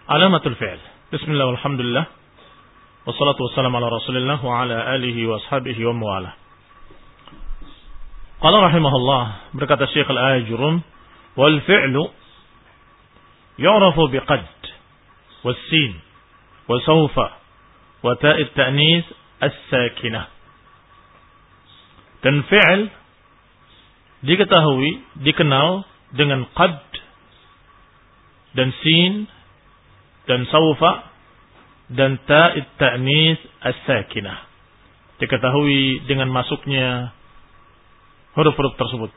Alamatul fi'l. Bismillah walhamdulillah. Wassalatu wassalamu ala Rasulillah wa ala alihi wa ashabihi wa mawalah. Qala rahimahullah, berkata Syekh Al-Ajurun, wal fi'lu yu'rafu biqad was-sin wa sawfa wa ta'it ta'nis as-sakinah. Dan fi'l diketahui, dikenal dengan qad dan sin dan saufa dan ta'id ta'nis as-sakinah. Diketahui dengan masuknya huruf-huruf tersebut.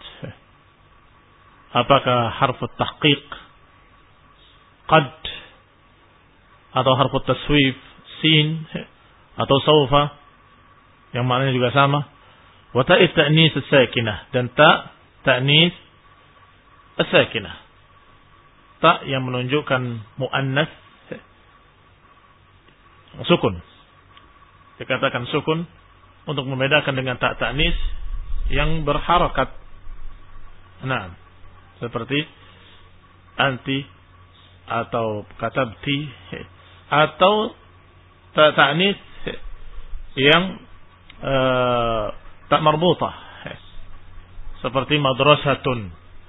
Apakah harfut tahqiq qad atau harfut taswif sin atau saufa yang maknanya juga sama. Wa ta'id ta'nis as-sakinah dan ta'nis as-sakinah. Ta yang menunjukkan muannas sukun. Dikatakan sukun untuk membedakan dengan ta ta'nis yang berharakat. Nah, seperti anti atau katabti atau ta ta'nis yang tak marbutah seperti madrasatun.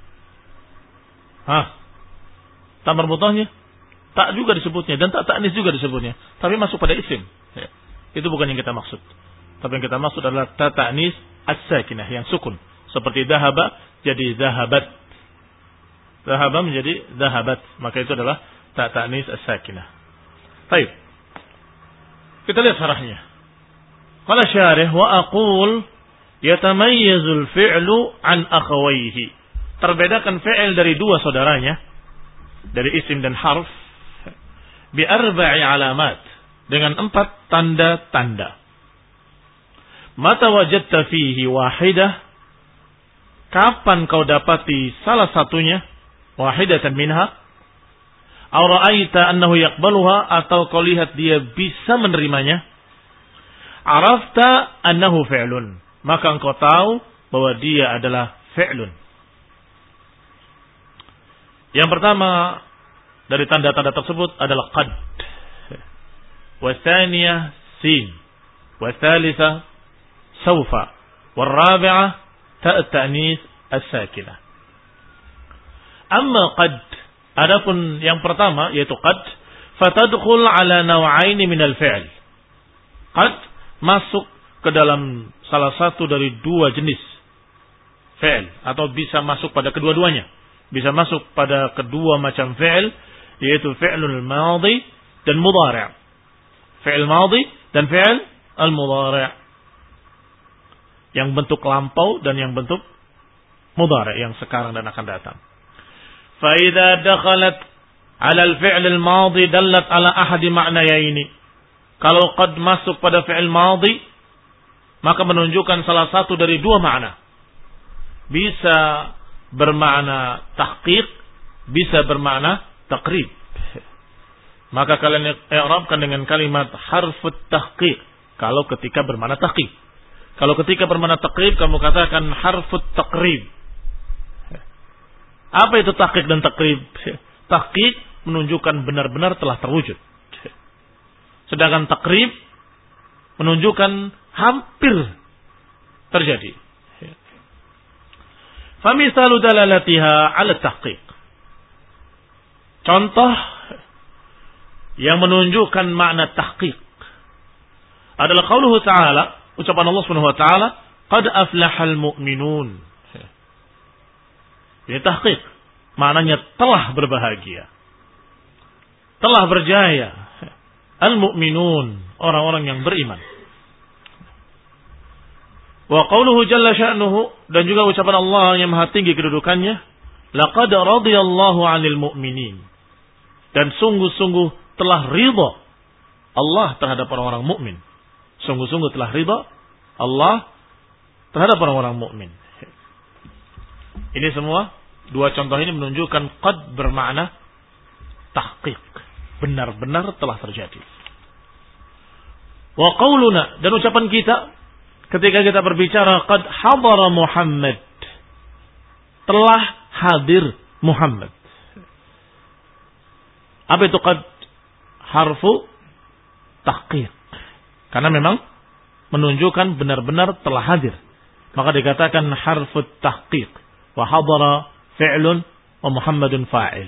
Tak marbutahnya tak juga disebutnya dan tak ta'nis juga disebutnya, tapi masuk pada isim. Itu bukan yang kita maksud. Tapi yang kita maksud adalah ta ta'nis as-sakinah yang sukun. Seperti dhahaba jadi dhahabat. Dhahaba menjadi dhahabat, maka itu adalah ta ta'nis as-sakinah. Baik. Kita lihat syarahnya. Qala syarih wa aqul yatamayyazul fi'lu an akhawayhi. Terbedakan fi'il dari dua saudaranya, dari isim dan harf, bi arba'i alamat, dengan 4 tanda-tanda. Mata wajadta fihi wahidah, kapan kau dapati salah satunya, wahidatan minha, aw ra'aita annahu yaqbaluha, atau kau lihat dia bisa menerimanya, arafta annahu fi'lun, maka engkau tahu bahwa dia adalah fi'lun. Yang pertama dari tanda-tanda tersebut adalah qad, wa tsaniyah sin, wa tsalitsa sawfa, wa rabi'ah ta' ta'nis as-sakinah. Amma qad, adapun yang pertama yaitu qad, fatadkhul ala naw'ain min al-fi'l. Qad masuk ke dalam salah satu dari dua jenis fi'l, atau bisa masuk pada kedua-duanya. Bisa masuk pada kedua macam fi'l, yaitu fi'lul madhi dan mudhari'. Fi'l madhi dan fi'l al-mudhari'. Yang bentuk lampau dan yang bentuk mudhari', yang sekarang dan akan datang. Fa idza dakhalat 'ala al-fi'l al-madhi dallat 'ala ahadi ma'nayaini. Kalau qad masuk pada fi'l madhi, maka menunjukkan salah satu dari dua makna. Bisa bermakna tahqiq, bisa bermakna taqrib. Maka kalian i'rabkan dengan kalimat harfut tahqiq kalau ketika bermakna tahqiq. Kalau ketika bermakna taqrib, kamu katakan harfut taqrib. Apa itu tahqiq dan taqrib? Tahqiq menunjukkan benar-benar telah terwujud. Sedangkan taqrib menunjukkan hampir terjadi. Famisalu dalalatiha 'ala tahqiq. Contoh yang menunjukkan makna tahqiq adalah qauluhu ta'ala, ucapan Allah Subhanahu wa taala, qad aflahal mu'minun. Ini tahqiq, maknanya telah berbahagia, telah berjaya al-mu'minun, orang-orang yang beriman. Wa qauluhu jalla sya'nuhu, dan juga ucapan Allah yang maha tinggi kedudukannya, laqad radiyallahu 'anil mu'minin, dan sungguh-sungguh telah ridha Allah terhadap orang-orang mukmin. Sungguh-sungguh telah ridha Allah terhadap orang-orang mukmin. Ini semua dua contoh ini menunjukkan qad bermakna tahqiq, benar-benar telah terjadi. Wa qauluna, dan ucapan kita ketika kita berbicara qad hadara Muhammad, telah hadir Muhammad. Apa itu qad? Harfu tahqiq. Karena memang menunjukkan benar-benar telah hadir. Maka dikatakan harfu tahqiq. Wa hadara fi'lun wa Muhammadun fa'il.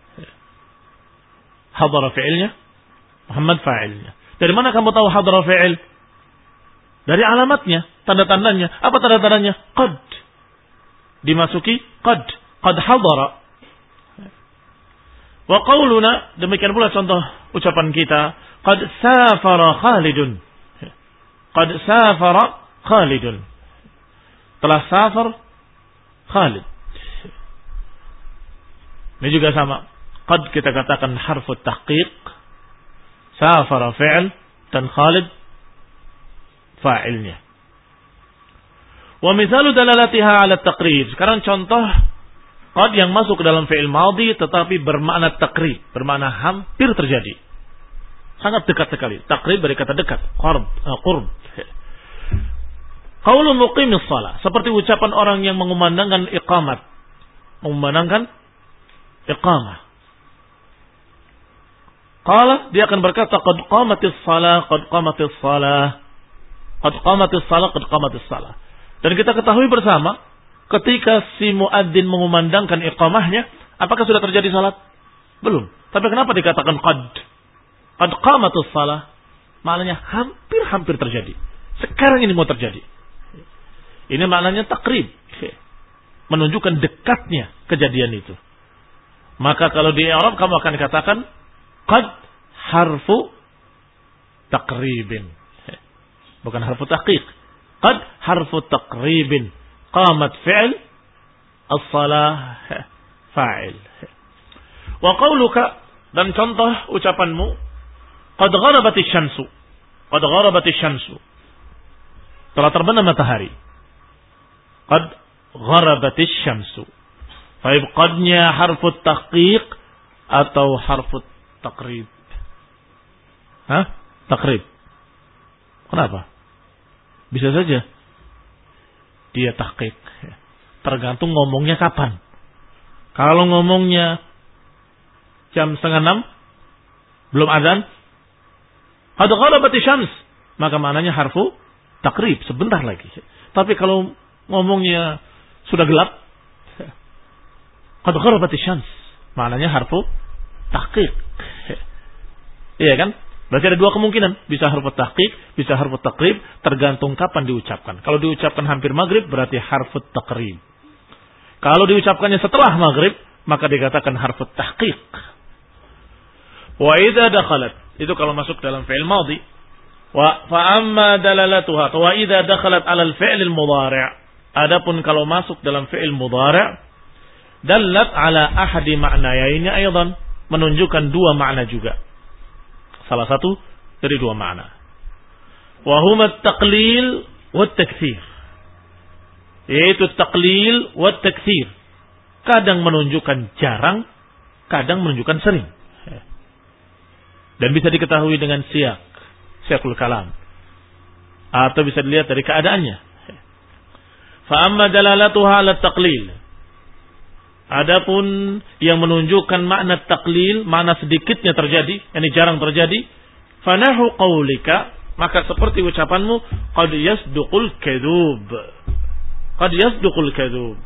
Hadara fi'ilnya, Muhammad fa'ilnya. Dari mana kamu tahu hadara fi'il? Dari alamatnya, tanda-tandanya. Apa tanda-tandanya? Qad. Dimasuki qad. Qad hadara. Wa qauluna, demikian pula contoh ucapan kita, qad safara Khalidun. Qad safara Khalidun. Telah safar Khalid. Ini juga sama. Qad kita katakan harfu tahqiq. Safara fi'il dan Khalid fa'ilnya. Wa mithalu dalalatiha ala taqrib. Sekarang contoh qad yang masuk ke dalam fi'il madhi tetapi bermakna taqrib, bermakna hampir terjadi. Sangat dekat sekali. Taqrib dari kata dekat, qurb. Qaulun muqimis shalah, seperti ucapan orang yang mengumandangkan iqamat. Mengumandangkan iqamah. Qala, dia akan berkata qad qamatis shalah, qad qamatis shalah. Qad qamatis shalah, qad qamatis shalah. Dan kita ketahui bersama ketika si muadzin mengumandangkan iqamahnya, apakah sudah terjadi salat? Belum. Tapi kenapa dikatakan qad? Qad qamatus shalah. Maknanya hampir-hampir terjadi. Sekarang ini mau terjadi. Ini maknanya takrib. Menunjukkan dekatnya kejadian itu. Maka kalau di Arab kamu akan katakan qad harfu takribin. Bukan harfu tahqiq. Qad harfu takribin. Qamat fi'il, as-salah fa'il. Wa qawluka, dan contoh ucapanmu, qad gharabatis syamsu. Qad gharabatis syamsu. Telah terbenam matahari. Qad gharabatis syamsu. Baik, qadnya harfu tahqiq atau harfu takrib? Hah? Takrib. Kenapa? Bisa saja dia tahqiq. Tergantung ngomongnya kapan. Kalau ngomongnya jam 5:30 belum adzan, qad gharabatis syams, maka maknanya harfu takrib, sebentar lagi. Tapi kalau ngomongnya sudah gelap, qad gharabatis syams, maknanya harfu tahqiq. Iya kan? Berarti ada dua kemungkinan, bisa harfu tahqiq, bisa harfu takrib, tergantung kapan diucapkan. Kalau diucapkan hampir maghrib berarti harfu takrib. Kalau diucapkannya setelah maghrib maka dikatakan harfu tahqiq. Wa idza dakhalat, itu kalau masuk dalam fi'il madhi. Wa fa amma dalalatuha, wa idza dakhalat 'ala al-fi'l al-mudhari'. Adapun kalau masuk dalam fi'il mudhari', dallat 'ala ahadi ma'nayaini aidan, menunjukkan dua makna juga. Salah satu dari dua makna. Wa huma at-taqlil wa at-taktsir. Yaitu taqlil wa at-taktsir. Kadang menunjukkan jarang, kadang menunjukkan sering. Dan bisa diketahui dengan siyaqul kalam. Atau bisa dilihat dari keadaannya. Fa amma dalalatuha 'ala at-taqlil. Adapun yang menunjukkan makna taklil, makna sedikitnya terjadi, ini jarang terjadi, fanahu qaulika, maka seperti ucapanmu, qad yasduqul kadzub. Qad yasduqul kadzub.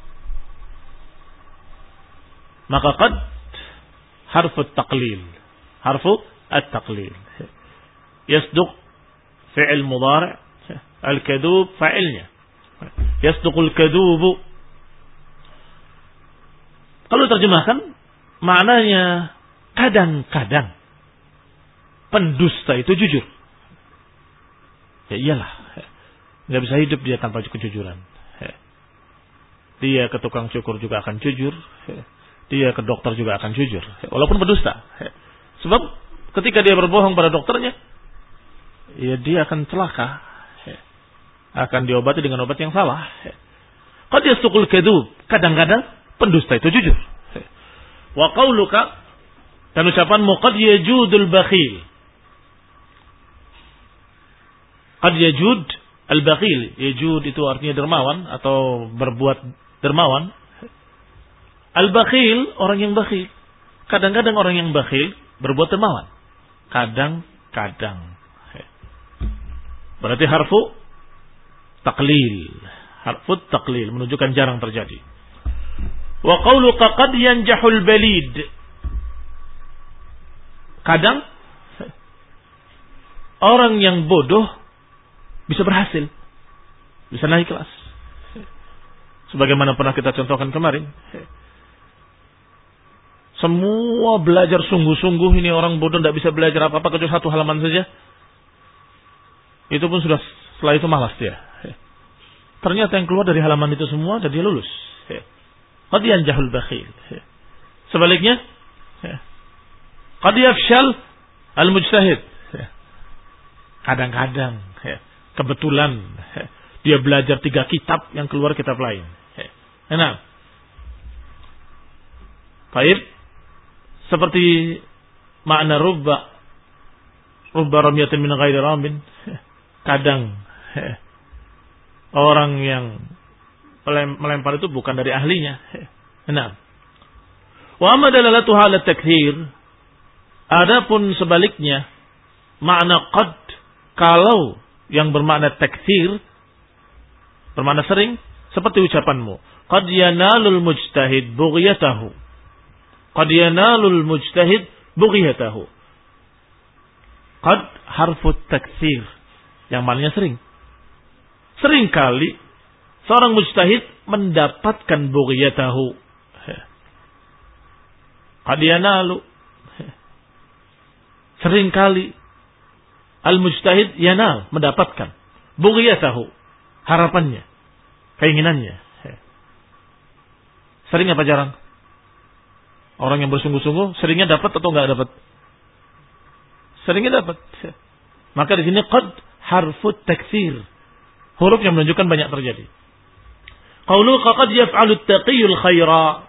Maka qad harfu taklil, harfu at-taqlil. Yasduq fi'il mudhari', al-kadzub fa'ilnya. Yasduqul kadzubu. Kalau terjemahkan, maknanya kadang-kadang pendusta itu jujur. Ya iyalah, nggak bisa hidup dia tanpa kejujuran. Dia ke tukang cukur juga akan jujur. Dia ke dokter juga akan jujur, walaupun pendusta. Sebab ketika dia berbohong pada dokternya, ya dia akan celaka. Akan diobati dengan obat yang salah. Qad yasduqul kadzub, kadang-kadang pendusta itu jujur. Wa qauluka, dan ucapanmu, qad yajudul bakhil. Qad yajud al-bakhil. Yajud itu artinya dermawan atau berbuat dermawan. Al-bakhil, orang yang bakhil. Kadang-kadang orang yang bakhil berbuat dermawan. Kadang-kadang. Berarti harfu taklil. Harfu taklil menunjukkan jarang terjadi. Wa qauluka qad yanjahul balid. Kadang orang yang bodoh bisa berhasil. Bisa naik kelas. Sebagaimana pernah kita contohkan kemarin. Semua belajar sungguh-sungguh, ini orang bodoh tidak bisa belajar apa-apa kecuali satu halaman saja. Itu pun sudah, setelah itu malas dia. Ternyata yang keluar dari halaman itu semua dan dia lulus. Qad yanjahul bakhil. Sebaliknya, qad yafshal al-mujtahid. Kadang-kadang, kebetulan dia belajar 3 kitab, yang keluar kitab lain. Enak. Baik. Seperti makna rubba ramyatin min ghairi ramin. Kadang orang yang melempar itu bukan dari ahlinya. Nah, wa amma dalalatu halat takthir. Adapun sebaliknya makna qad, kalau yang bermakna takthir, bermakna sering, seperti ucapanmu, qad yanalul mujtahid bughyatahu. Qad yanalul mujtahid bughyatahu. Qad harfu takthir, yang maknanya sering. Sering kali seorang mujtahid mendapatkan bughyatahu. Qad yanalu. Sering kali al-mujtahid yanal, mendapatkan bughyatahu, harapannya, keinginannya. Sering apa jarang? Orang yang bersungguh-sungguh seringnya dapat atau enggak dapat? Seringnya dapat. Maka di sini qad harfu taktsir. Huruf yang menunjukkan banyak terjadi. Qauluka qad yaf'alu at-taqiyul khaira.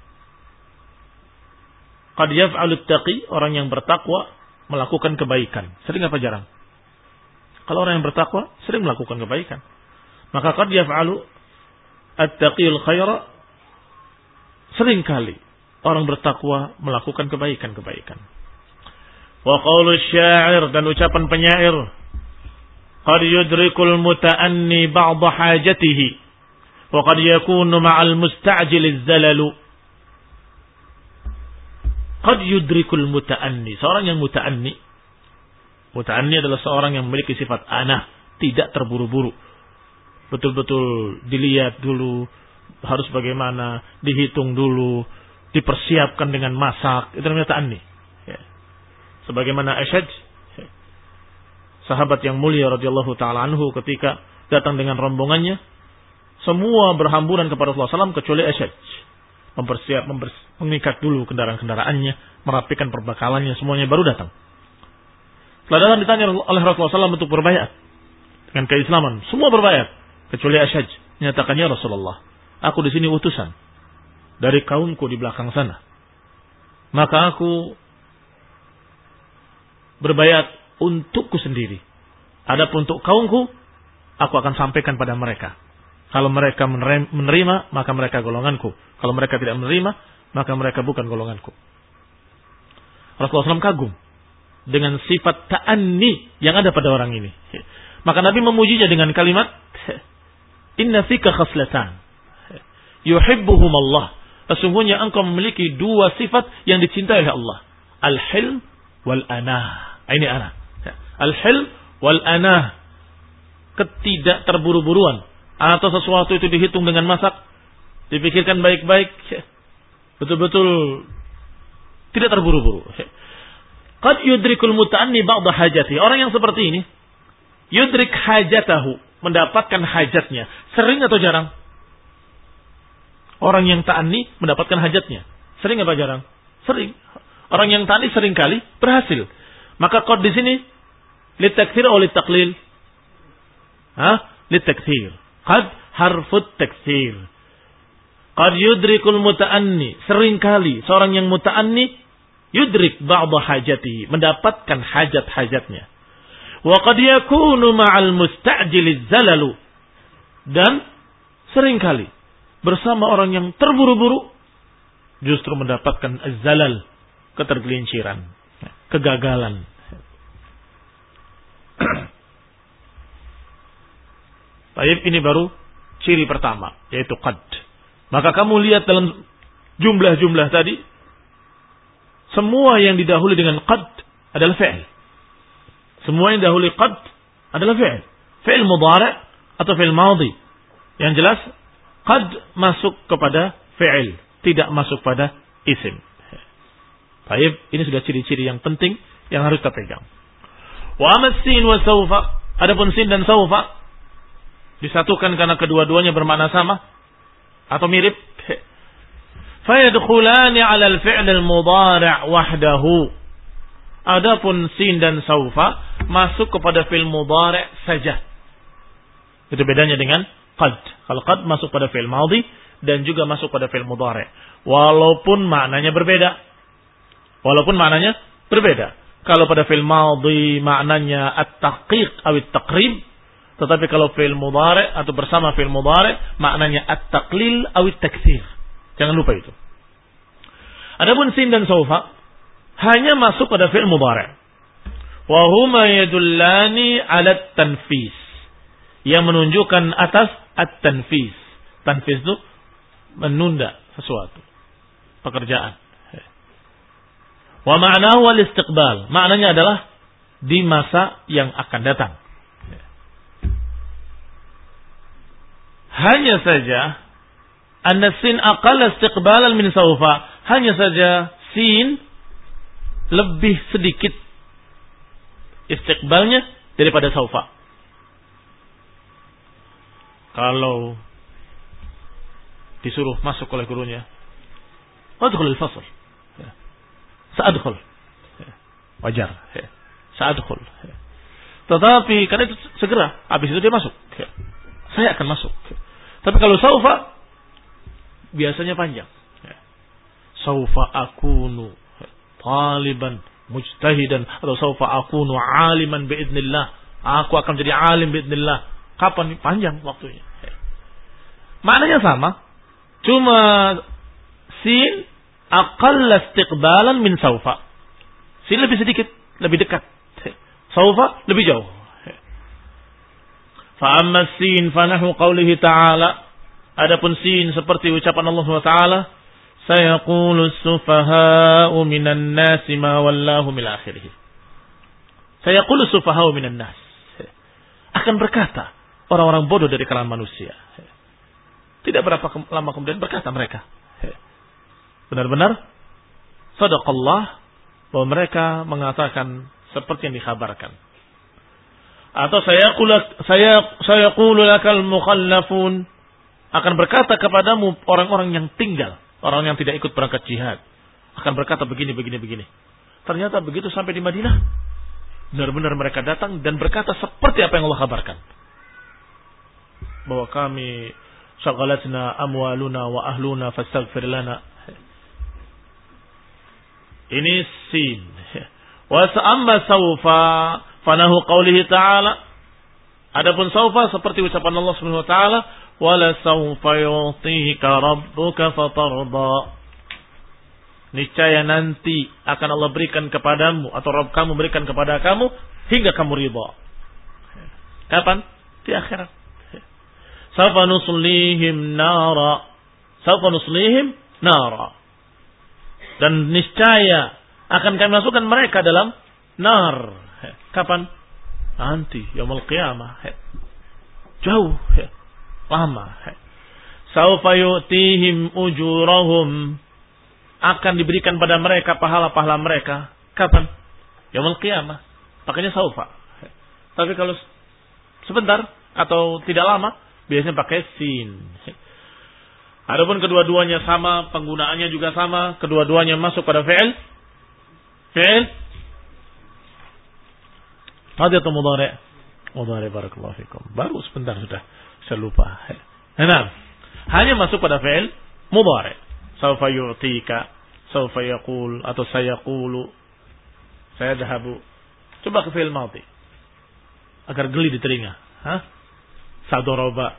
Qad yaf'alu at-taqi, orang yang bertakwa melakukan kebaikan. Sering apa jarang? Kalau orang yang bertakwa sering melakukan kebaikan, maka qad yaf'alu at-taqiyul khaira, sering kali orang bertakwa melakukan kebaikan-kebaikan. Wa qaulu syair, dan ucapan penyair, qad yudrikul muta'anni ba'd hajatihi wa qad yakunu ma'al musta'jil az-zalalu. Qad yudrikul muta'anni, seorang yang muta'anni adalah seorang yang memiliki sifat anah, tidak terburu-buru. Betul-betul dilihat dulu, harus bagaimana, dihitung dulu, dipersiapkan dengan masak. Itu namanya ta'anni. Sebagaimana Ashaj, sahabat yang mulia radhiyallahu taala anhu, ketika datang dengan rombongannya, semua berhamburan kepada Rasulullah SAW kecuali Ashaj. Mengikat dulu kendaraan-kendaraannya, merapikan perbekalannya, semuanya baru datang. Setelah datang ditanya oleh Rasulullah SAW untuk berbayat dengan keislaman, semua berbayat kecuali Ashaj. Menyatakan, ya Rasulullah, aku di sini utusan dari kaumku di belakang sana, maka aku berbayat untukku sendiri. Adapun untuk kaumku, aku akan sampaikan pada mereka. Kalau mereka menerima, maka mereka golonganku. Kalau mereka tidak menerima, maka mereka bukan golonganku. Rasulullah SAW kagum dengan sifat ta'anni yang ada pada orang ini. Maka Nabi memujinya dengan kalimat, inna fika khaslatan yuhibbuhum Allah. Sesungguhnya engkau memiliki 2 sifat yang dicintai oleh Allah. Al-hilm wal-anah. Ini anah. Al-hilm wal-anah. Ketidak terburu-buruan. Atau sesuatu itu dihitung dengan masak, dipikirkan baik-baik, betul-betul tidak terburu-buru. Qad yudrikul muta'anni ba'da hajati. Orang yang seperti ini, yudrik hajatahu, mendapatkan hajatnya. Sering atau jarang? Orang yang ta'anni mendapatkan hajatnya. Sering apa jarang? Sering. Orang yang ta'anni sering kali berhasil. Maka qad di sini litakthir atau litaklil? Litakthir. Qad harfut taktsir. Qad yudrikul muta'anni, seringkali seorang yang muta'anni yudrik ba'dha hajatihi, mendapatkan hajat-hajatnya. Wa qad yakunu ma'al musta'jiliz zalalu, dan seringkali bersama orang yang terburu-buru justru mendapatkan az-zalal, ketergelinciran, kegagalan. Baik, ini baru ciri pertama, yaitu qad. Maka kamu lihat dalam jumlah-jumlah tadi, semua yang didahului dengan qad adalah fi'il. Semua yang didahului qad adalah fi'il. Fi'il mudhari' atau fi'il madhi. Yang jelas, qad masuk kepada fi'il, tidak masuk pada isim. Baik, ini sudah ciri-ciri yang penting yang harus kita pegang. Wa amma sin wa sawfa, adapun sin dan sawfa disatukan karena kedua-duanya bermakna sama atau mirip. Fayadkhulani 'ala al-fi'l al-mudhari' wahdahu. Adapun sin dan sawfa masuk kepada fi'il mudhari' saja. Itu bedanya dengan qad. Kalau qad masuk pada fi'il madhi dan juga masuk pada fi'il mudhari'. Walaupun maknanya berbeda. Kalau pada fi'il madhi maknanya at-tahqiq atau at-taqrib, tetapi kalau fi'il mudhari' atau bersama fi'il mudhari' maknanya at-taqlil atau at-taktsir. Jangan lupa itu. Adapun sin dan sawfa hanya masuk pada fi'il mudhari'. Wa huma yadullani 'ala at-tanfis. Yang menunjukkan atas at-tanfis. Tanfis itu menunda sesuatu, pekerjaan. Wa ma'nahu al-istiqbal. Maknanya adalah di masa yang akan datang. Hanya saja anna sin aqalla istiqbalan min sawfa. Hanya saja sin lebih sedikit istiqbalnya daripada sawfa. Kalau disuruh masuk oleh gurunya, adkhul al-fasl. Sa'adkhul. Wajar. Sa'adkhul. Tetapi karena itu segera habis itu dia masuk. Saya akan masuk. Tapi kalau saufa biasanya panjang. Saufa akunu taliban mujtahidan atau saufa akunu aliman biidznillah. Aku akan jadi alim biidznillah. Kapan? Panjang waktunya. Maknanya sama. Cuma sin aqalla istiqbalan min saufa. Sin lebih sedikit, lebih dekat. Saufa lebih jauh. Fa amma sin fa nahu qaulihi ta'ala. Adapun sin seperti ucapan Allah SWT, sayaqulu as-sufaha'u minan nasi ma wallahu min akhirih. Sayaqulu as-sufaha'u minan nas. Akan berkata orang-orang bodoh dari kalangan manusia. Tidak berapa lama kemudian berkata mereka. Benar-benar sadaqallah bahwa mereka mengatakan seperti yang dikhabarkan. Atau sayaqulu lakal mukhallafun, akan berkata kepadamu orang-orang yang tinggal, orang yang tidak ikut berangkat jihad, akan berkata begini. Ternyata begitu sampai di Madinah, benar-benar mereka datang dan berkata seperti apa yang Allah kabarkan. Bahwa kami syaghalatna amwaluna wa ahluna fastaghfir lana. Ini sin. Wa amma sawfa fanahu qaulihi ta'ala. Adapun sawfa seperti ucapan Allah Subhanahu wa taala, wala sawfa yu'tika rabbuka fatarda. Niscaya nanti akan Allah berikan kepadamu atau Rabb kamu berikan kepada kamu hingga kamu ridha. Kapan? Di akhirat. Sawfa nuslihim nara. Dan niscaya akan kami masukkan mereka dalam nar. Kapan? Nanti yaumul qiyamah. Jauh, lama. Sawfa yu'tihim ujurahum, akan diberikan pada mereka pahala-pahala mereka. Kapan? Yaumul qiyamah. Pakainya sawfa. Tapi kalau sebentar atau tidak lama, biasanya pakai sin. Adapun kedua-duanya sama, penggunaannya juga sama, kedua-duanya masuk pada fi'il. Fi'il madhi atau mudhari'? Mudhari', barakallahu fikum. Baru sebentar sudah saya lupa. Nah, hanya masuk pada fi'il mudhari'. Sawfa yu'tika, sawfa yaqul atau sayaqulu, sayadhabu. Coba ke fi'il madhi agar geli di telinga. Sadoroba.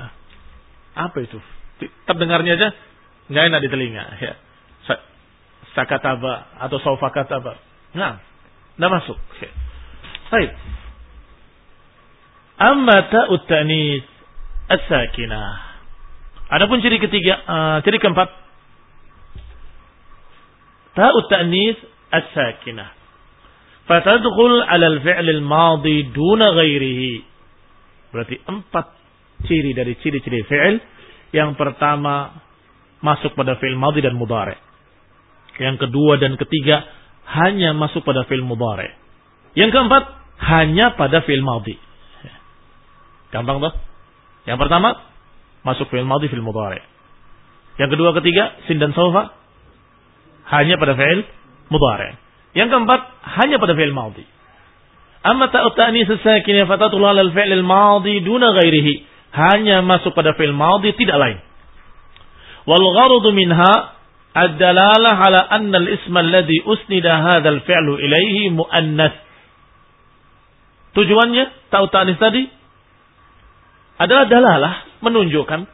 Apa itu? Terdengarnya aja nggak enak di telinga. Ya. sakataba atau saufakataba. Nah, tidak masuk. Baik. Amma ta'ut ta'nis as-sakinah. Adapun ciri keempat, ta'ut ta'nis as-sakinah. Fatadkhul 'ala al-fi'l al-madi duna ghairihi. Berarti 4 ciri dari ciri-ciri fi'il. Yang pertama masuk pada fi'il madi dan mudhari'. Yang kedua dan ketiga hanya masuk pada fi'il mudhari'. Yang keempat hanya pada fi'il madi. Gampang toh? Yang pertama masuk fi'il madi fi'il mudhari'. Yang kedua ketiga sin dan saufa hanya pada fi'il mudhari'. Yang keempat hanya pada fi'il madi. Amma ta'ut ta'nis as-sakinah fatadkhulu 'ala al-fi'l al-madi duna ghairihi. Hanya masuk pada fi'il madi tidak lain. Wal gharadu minha ad-dalalah 'ala anna al-isma alladhi usnida hadha al-fi'lu ilayhi muannats. Tujuannya ta'ut ta'nis tadi adalah dalalah menunjukkan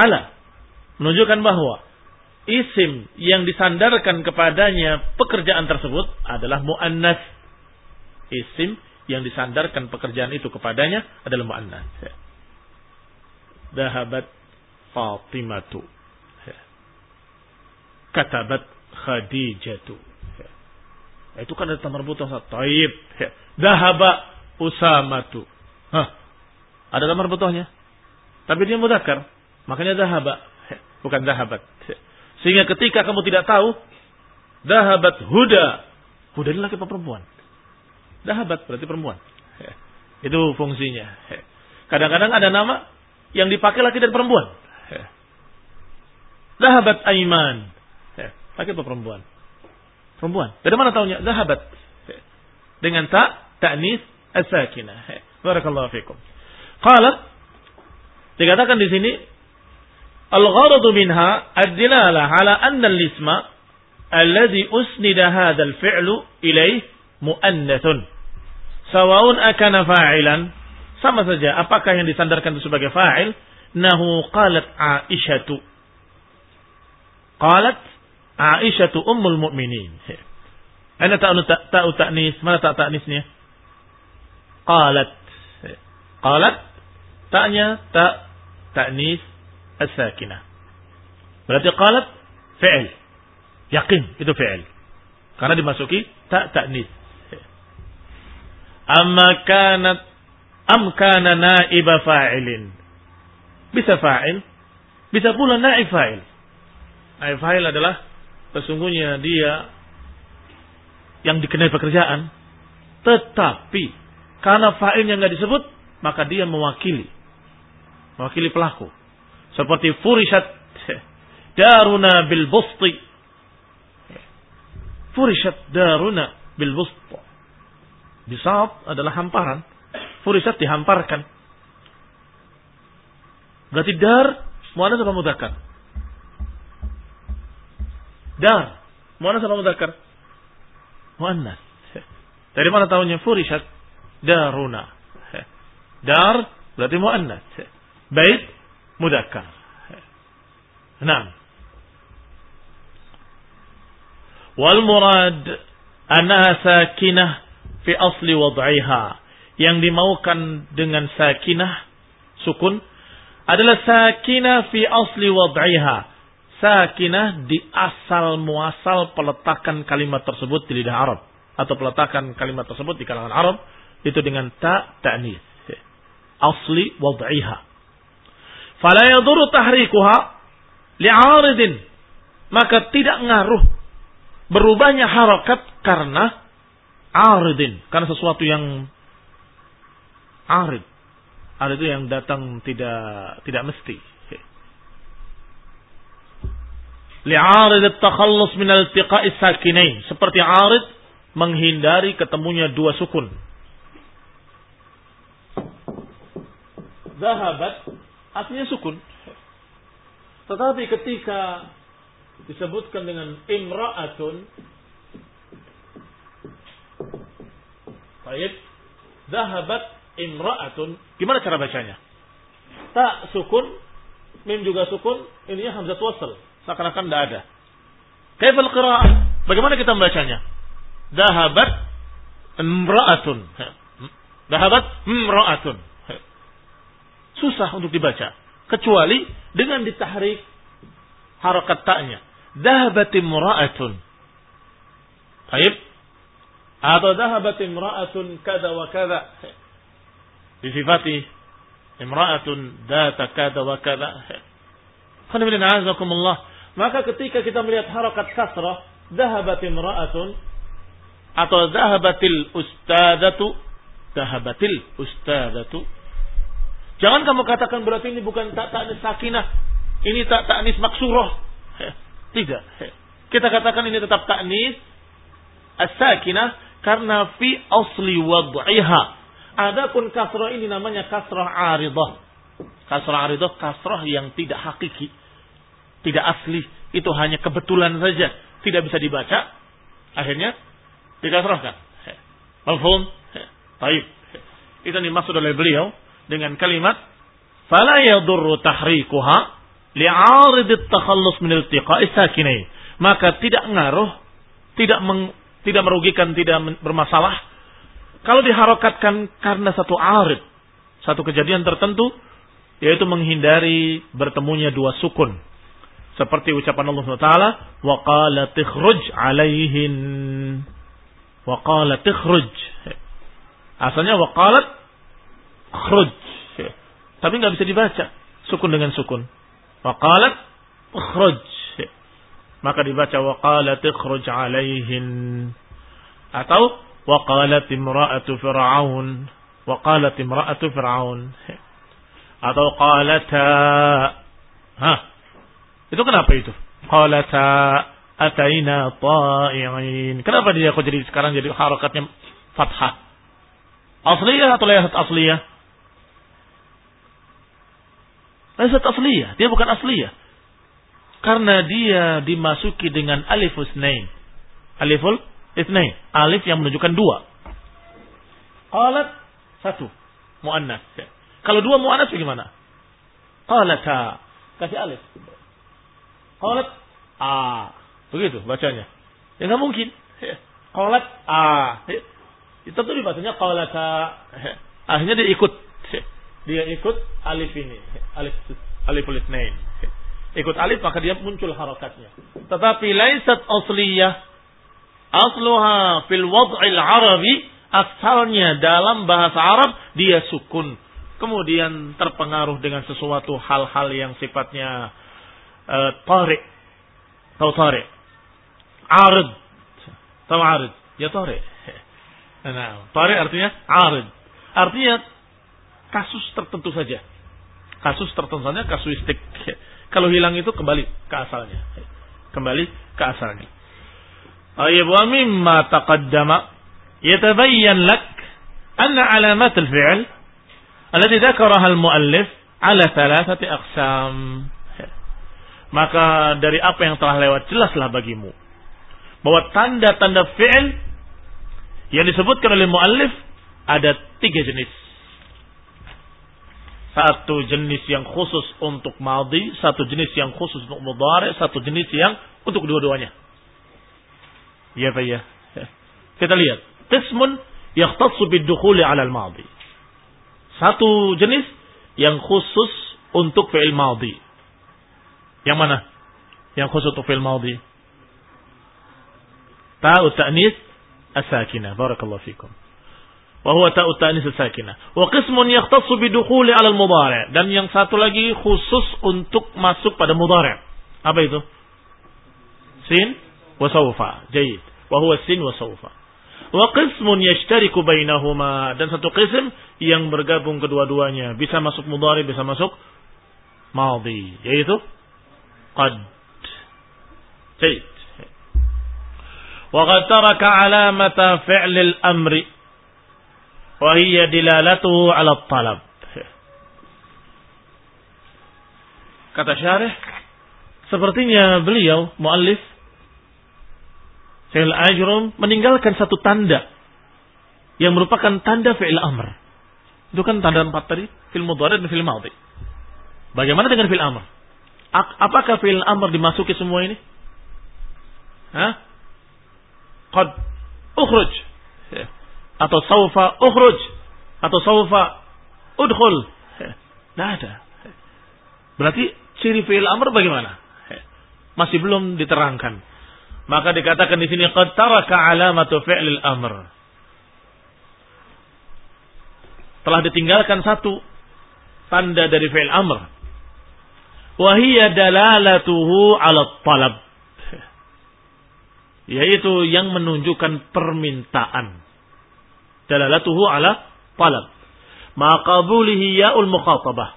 bahwa isim yang disandarkan kepadanya pekerjaan tersebut adalah muannats. Isim yang disandarkan pekerjaan itu kepadanya adalah muannats. Dhahabat Fatimatu. Katabat Khadijatu. Itu kan ada tamar butuh. Taib. Dhahaba Usamatu. Ada tamar butuhnya. Tapi dia mudzakkar. Makanya dhahaba. Bukan dhahabat. Sehingga ketika kamu tidak tahu, dhahabat Huda. Huda ini laki apa perempuan? Dhahabat berarti perempuan. Itu fungsinya. Kadang-kadang ada nama yang dipakai laki dan perempuan. Dhahabat Aiman. Laki apa perempuan? Perempuan. Dari mana taunya? Dhahabat. Dengan ta'nis as-sakinah. Barakallahu fikum. Qalat, dikatakan di sini al-gharadu minha ad-dilalah ala anna al-isma alladhi usnida hadha al-fi'lu ilayhi muannatsun. Sawa'un akana fa'ilan, sama saja apakah yang disandarkan itu sebagai fa'il. Nahu qalat Aisyatu. Qalat Aisyatu ummul mu'minin. Ana ta'u ta'nis, mana ta'nisnya? Qalat. Qalat ta'nya ta'nis as-sakinah. Berarti qalat fi'il. Yakin itu fi'il. Karena dimasuki ta'nis. Amma kana naiba fa'ilin. Bisa fa'il, bisa pula naib fa'il. Naib fa'il adalah sesungguhnya dia yang dikenai pekerjaan, tetapi karena fa'ilnya enggak disebut, maka dia mewakili pelaku. Seperti furishat daruna bil busti. Furishat daruna bil busti. Bisat adalah hamparan. Furishat dihamparkan. Berarti dar muannas apa mudzakkar? Dar muannas apa mudzakkar? Muannas. Dari mana tahunya furishat daruna? Dar berarti muannas. Bait mudzakkar. Naam. Wal murad annaha sakinah fi asli wad'iha. Yang dimaukan dengan sakinah sukun adalah sakinah fi asli wad'iha. Sakinah di asal muasal peletakan kalimat tersebut di lidah Arab, atau peletakan kalimat tersebut di kalangan Arab itu dengan ta'nis. Asli wad'iha. Fala yadurru tahrikuha li'aridin. Maka tidak ngaruh berubahnya harakat karena aridin, karena sesuatu yang arid. Arid itu yang datang tidak mesti. Li'arid at-takhallus min al-iltiqa'i sakinain, seperti arid menghindari ketemunya dua sukun. Zahabat artinya sukun. Tetapi ketika disebutkan dengan imra'atun, baik, zahabat imra'atun, gimana cara bacanya? Ta sukun, mim juga sukun, ininya hamzah wasl, seakan-akan tidak ada. Kaifal qira'ah? Bagaimana kita membacanya? Dhahabat imra'atun. Dhahabat imra'atun. Susah untuk dibaca. Kecuali dengan ditahrik harakat ta'nya. Dhahabat imra'atun. Baik. Atau dhahabat imra'atun kada wa kada. Disifati imra'atun data kada wa kada. Maka ketika kita melihat harakat kasrah, dhahabat imra'atun atau dhahabatil ustadatu. Jangan kamu katakan berarti ini bukan ta'nis sakinah, ini ta'nis maksurah. Tidak. Kita katakan ini tetap ta'nis as-sakinah karena fi asli wad'iha. Adapun kasrah ini namanya kasrah aridah. Kasrah aridah kasrah yang tidak hakiki, tidak asli, itu hanya kebetulan saja, tidak bisa dibaca, akhirnya dikasrahkan. Mafhum? Baik. Itu dimaksud oleh beliau dengan kalimat fala yadurru tahrikuha li'arid at-takhallus min iltiqa'i sakinain. Maka tidak ngaruh, tidak merugikan, tidak bermasalah kalau diharokatkan karena satu arid, satu kejadian tertentu, yaitu menghindari bertemunya dua sukun. Seperti ucapan Allah SWT, wa qala tikhruj alaihin. Wa qala tikhruj. Asalnya wa qalat khruj. Tapi enggak bisa dibaca sukun dengan sukun. Wa qalat khruj. Maka dibaca wa qalat tikhruj alaihin. Atau wa qalat imra'atu fir'aun. Wa qalat imra'atu fir'aun. Atau qalata. Itu kenapa itu? Qalata ataina ta'i'in. Kenapa dia kok jadi sekarang jadi harakatnya fathah? Asliyah atau laysat asliyah? Laysat asliyah, dia bukan asliyah. Karena dia dimasuki dengan alifus nain. Aliful itsnain, alif yang menunjukkan dua. Qalat satu, muannas. Kalau dua muannas bagaimana? Qalata, kasih alif. Qalat begitu bacanya. Ya enggak mungkin. Qalat itu tuh dibacanya qalata. Akhirnya dia ikut. Dia ikut alif ini. Aliful itsnain. Ikut alif maka dia muncul harakatnya. Tetapi laisat asliyah. Asluha fil wad'il arabi, asalnya dalam bahasa Arab dia sukun. Kemudian terpengaruh dengan sesuatu hal-hal yang sifatnya tarik. Tahu tarik? Arid. Tahu arid? Ya tarik. Nah, tarik artinya arid. Artinya kasus tertentu saja. Kasus tertentu saja, kasuistik. Kalau hilang itu kembali ke asalnya. Kembali ke asalnya. Ayat wa mimma taqaddama yatabayyan lak anna alamat al-fi'l allati dzakaraha al-muallif ala thalathati aqsam. Maka dari apa yang telah lewat jelaslah bagimu bahwa tanda-tanda fi'il yang disebutkan oleh muallif ada 3 jenis. Satu jenis yang khusus untuk madhi, satu jenis yang khusus untuk mudhari', satu jenis yang untuk kedua-duanya. Ya Pak ya. Kita lihat, qismun yakhtassu bid-dukhuli 'ala al-madhi. Satu jenis yang khusus untuk fi'il madhi. Yang mana? Yang khusus untuk fi'il madhi. Ta'u ta'nis as-sakinah. Barakallahu fikum. Wa huwa ta'u ta'nis as-sakinah. Wa qismun yakhtassu bidukhuli 'ala al-mudhari'. Dan yang satu lagi khusus untuk masuk pada mudhari'. Apa itu? Sin wa sawfa. Jayyid. Wa huwa sin wa sawfa. Wa qismun yashtariku bainahuma. Dan satu qism yang bergabung kedua-duanya. Bisa masuk mudhari', bisa masuk madhi. Yaitu qad. Jayyid. Wa qad taraka 'alamata fi'lil amri wa hiya dilalatuhu 'ala at-talab. Kata syarih, sepertinya beliau muallif Syekh Al-Ajrum meninggalkan satu tanda yang merupakan tanda fi'il amr. Itu kan tanda 4 tadi, fi'il mudhari' dan fi'il madhi. Bagaimana dengan fi'il amr? Apakah fi'il amr dimasuki semua ini? qad ukhruj, atau saufa ukhruj, atau saufa udkhul. Tidak ada. Berarti ciri fi'il amr bagaimana? Masih belum diterangkan. Maka dikatakan di sini qad taraka alamatu fi'lil amr. Telah ditinggalkan satu tanda dari fi'il amr. Wa hiya dalalatuhu 'ala talab. Yaitu yang menunjukkan permintaan. Dalalatuhu 'ala talab. Ma qabulihi ya'ul mukhatabah.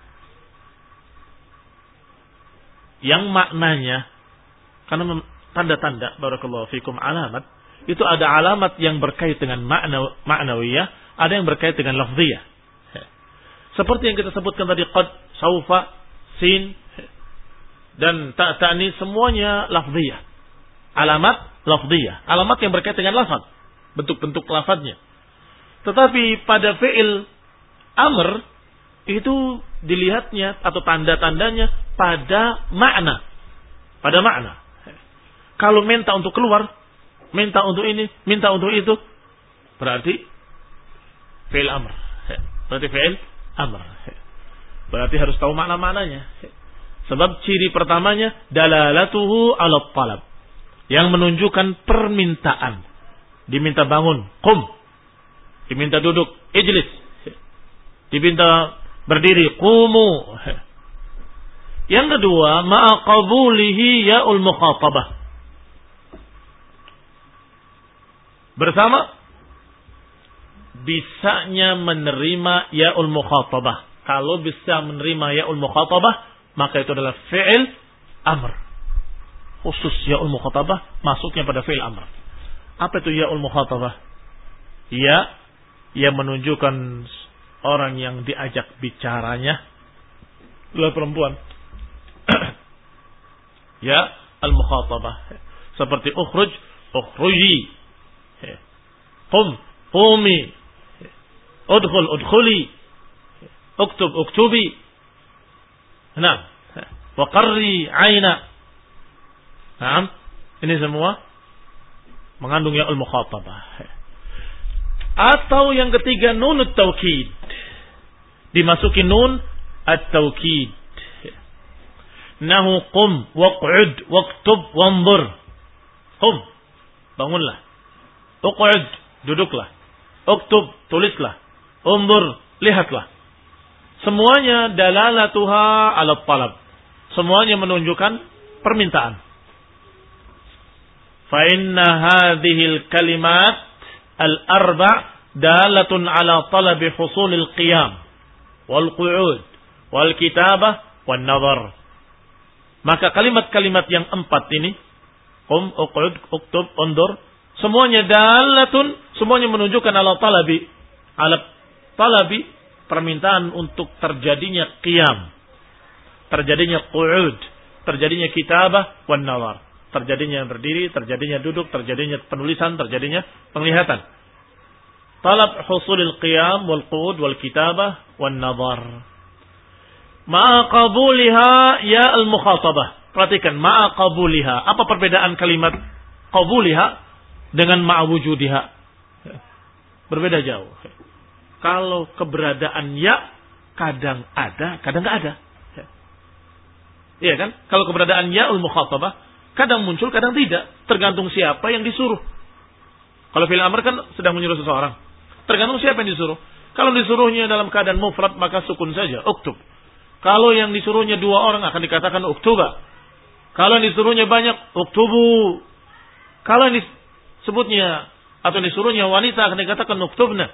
Yang maknanya, karena tanda-tanda barakallahu fikum alamat, itu ada alamat yang berkait dengan ma'nawiyah, ada yang berkait dengan lafziyah. Seperti yang kita sebutkan tadi, qad, saufa, sin, dan ta'ni, semuanya lafziyah. Alamat lafziyah, alamat yang berkait dengan lafaz, bentuk-bentuk lafaznya. Tetapi pada fi'il amr itu dilihatnya atau tanda-tandanya pada makna. Pada makna. Kalau minta untuk keluar, minta untuk ini, minta untuk itu, berarti fi'il amr. Berarti fi'il amr. Berarti harus tahu makna-maknanya. Sebab ciri pertamanya dalalatuhu 'ala talab. Yang menunjukkan permintaan. Diminta bangun, qum. Diminta duduk, ijlis. Diminta berdiri, qumu. Yang kedua, ma'a qabulihi ya'ul mukhatabah. Bersama bisanya menerima ya'ul mukhatabah. Kalau bisa menerima ya'ul mukhatabah, maka itu adalah fi'il amr. Khusus ya'ul mukhatabah masuknya pada fi'il amr. Apa itu ya'ul mukhatabah? Ya, yang menunjukkan orang yang diajak bicaranya adalah perempuan. Ya, al-mukhatabah. Seperti ukhruj, ukhruji. Qum, qumi. Udkhul, udkhuli. Uktub, uktubi. Nah, wa qarri aina. Nah, ini semua mengandung ya al-mukhatabah. Atau yang ketiga, nun at-taukid. Dimasuki nun at-taukid. Nahu qum, waq'ud, waqtub, wanzur. Qum, bangunlah. Uq'ud, duduklah. Uktub, tulislah. Unzur, lihatlah. Semuanya dalalatuha 'ala talab. Semuanya menunjukkan permintaan. Fa inna hadhil kalimat al-arba' dalatun 'ala talabi husulil qiyam wal qu'ud wal kitabah wan nazar. Maka kalimat-kalimat yang 4 ini, qum, uq'ud, uktub, undur, semuanya dalatun, semuanya menunjukkan 'ala talabi permintaan untuk terjadinya qiyam, terjadinya qu'ud, terjadinya kitabah wan nazar, terjadinya berdiri, terjadinya duduk, terjadinya penulisan, terjadinya penglihatan. Talab husulil qiyam wal qu'ud wal kitabah wan nazar. Ma'a qabuliha ya al-mukhatabah. Perhatikan, ma'a qabuliha. Apa perbedaan kalimat qabuliha dengan ma'a wujudiha? Berbeda jauh. Kalau keberadaan ya kadang ada, kadang enggak ada. Iya kan? Kalau keberadaan ya al-mukhatabah kadang muncul, kadang tidak. Tergantung siapa yang disuruh. Kalau fi'il amr kan sedang menyuruh seseorang. Tergantung siapa yang disuruh. Kalau disuruhnya dalam keadaan mufrad maka sukun saja, uktub. Kalau yang disuruhnya 2 orang akan dikatakan uktuba. Kalau yang disuruhnya banyak, uktubu. Kalau yang disebutnya atau disuruhnya wanita akan dikatakan uktubna.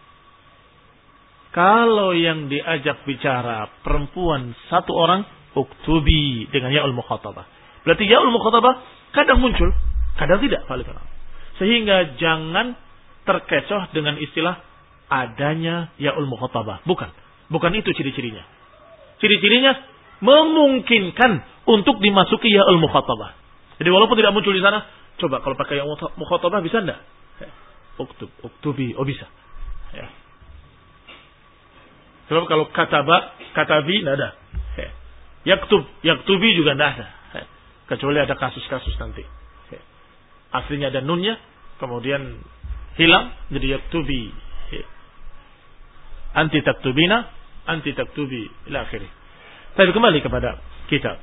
Kalau yang diajak bicara perempuan 1 orang, uktubi dengan ya'ul mukhatabah. Berarti ya'ul mukhatabah kadang muncul, kadang tidak. Sehingga jangan terkecoh dengan istilah adanya ya'ul mukhatabah. Bukan itu ciri-cirinya. Ciri-cirinya memungkinkan untuk dimasuki ya'ul mukhatabah. Jadi walaupun tidak muncul di sana, coba kalau pakai ya'ul mukhatabah bisa enggak? Uktub, uktubi, oh bisa. Ya. Sebab kalau katabi enggak ada. Yaktub, yaktubi juga enggak ada. Kecuali ada kasus-kasus nanti. Aslinya ada nunnya, kemudian hilang jadi yaktubi. Anti taktubina, anti taktubi ila akhirih. Tapi kembali kepada kitab.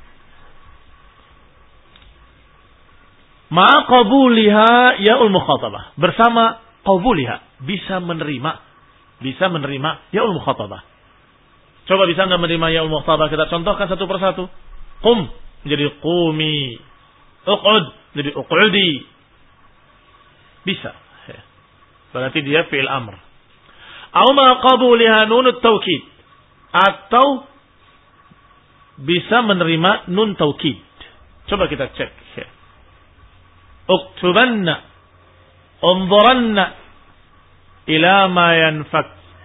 Ma qabuliha yaul mukhatabah. Bersama qabuliha, bisa menerima yaul mukhatabah. Coba bisa enggak menerima yaul mukhatabah? Kita contohkan satu persatu. Qum menjadi qumi. Uqud menjadi uqudi. Bisa. Berarti dia fi'il amr. Aw ma qabuliha nunut taukid. Atau bisa menerima nun taukid. Coba kita cek. Uktubanna, unzuranna ila ma yanfak.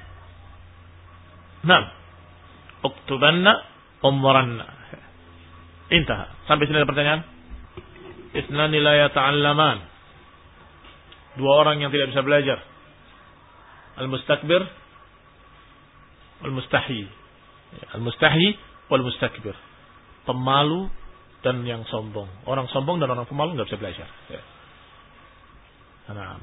Nah, uktubanna, unzuranna. Intah. Sampai sini ada pertanyaan? Isnani la yata'allaman. Dua orang yang tidak bisa belajar. Al-mustakbir, al-mustahi. Al-mustahi wal-mustakbir. Pemalu dan yang sombong. Orang sombong dan orang pemalu nggak bisa belajar. Nah,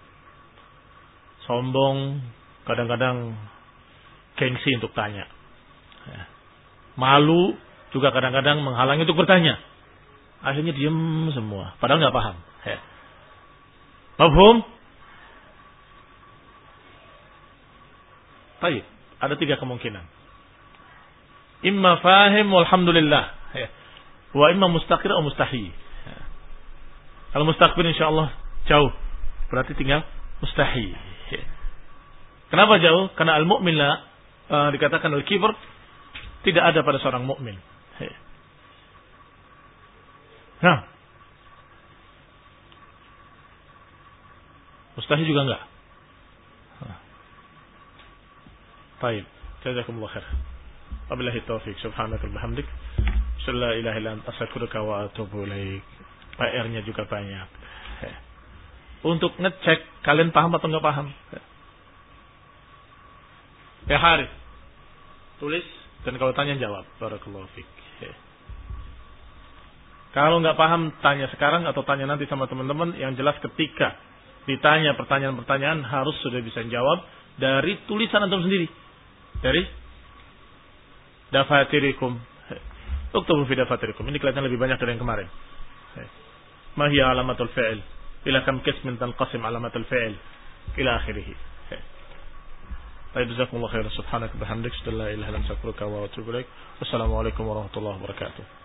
sombong kadang-kadang gengsi untuk tanya. Malu juga kadang-kadang menghalangi untuk bertanya. Akhirnya diam semua. Padahal nggak paham. Mafhum? Baik. Ada 3 kemungkinan. Imma fahim walhamdulillah. Wa imma mustaqir atau mustahi. Kalau mustaqbir insyaallah jauh. Berarti tinggal mustahi. Kenapa jauh? Karena al-mu'min dikatakan al-kibr tidak ada pada seorang mukmin. Nah, mustahi juga enggak. Baik, jazakumullah khair. Wabillahi taufiq. Subhanaka wa bihamdik. La ilaha illa anta astaghfiruka wa atubu ilaik. PR-nya juga banyak. Untuk ngecek kalian paham atau enggak paham. Ya Harith, tulis dan kalau tanya jawab. Barakallahu fik. Kalau enggak paham tanya sekarang atau tanya nanti sama teman-teman. Yang jelas ketika ditanya pertanyaan-pertanyaan harus sudah bisa jawab dari tulisan antum sendiri. Dari dafatirikum. Uktubu fi dafatirikum. Ini kelihatan lebih banyak dari yang kemarin. Ma hiya alamatul fi'il? Ila kam qismin tanqasim alamatul fi'il? Ila akhirih. Baik, jazakumullah khairan. Subhanaka bihamdika, la ilaha illa anta astaghfiruka wa atubu ilaik. Wassalamualaikum warahmatullahi wabarakatuh.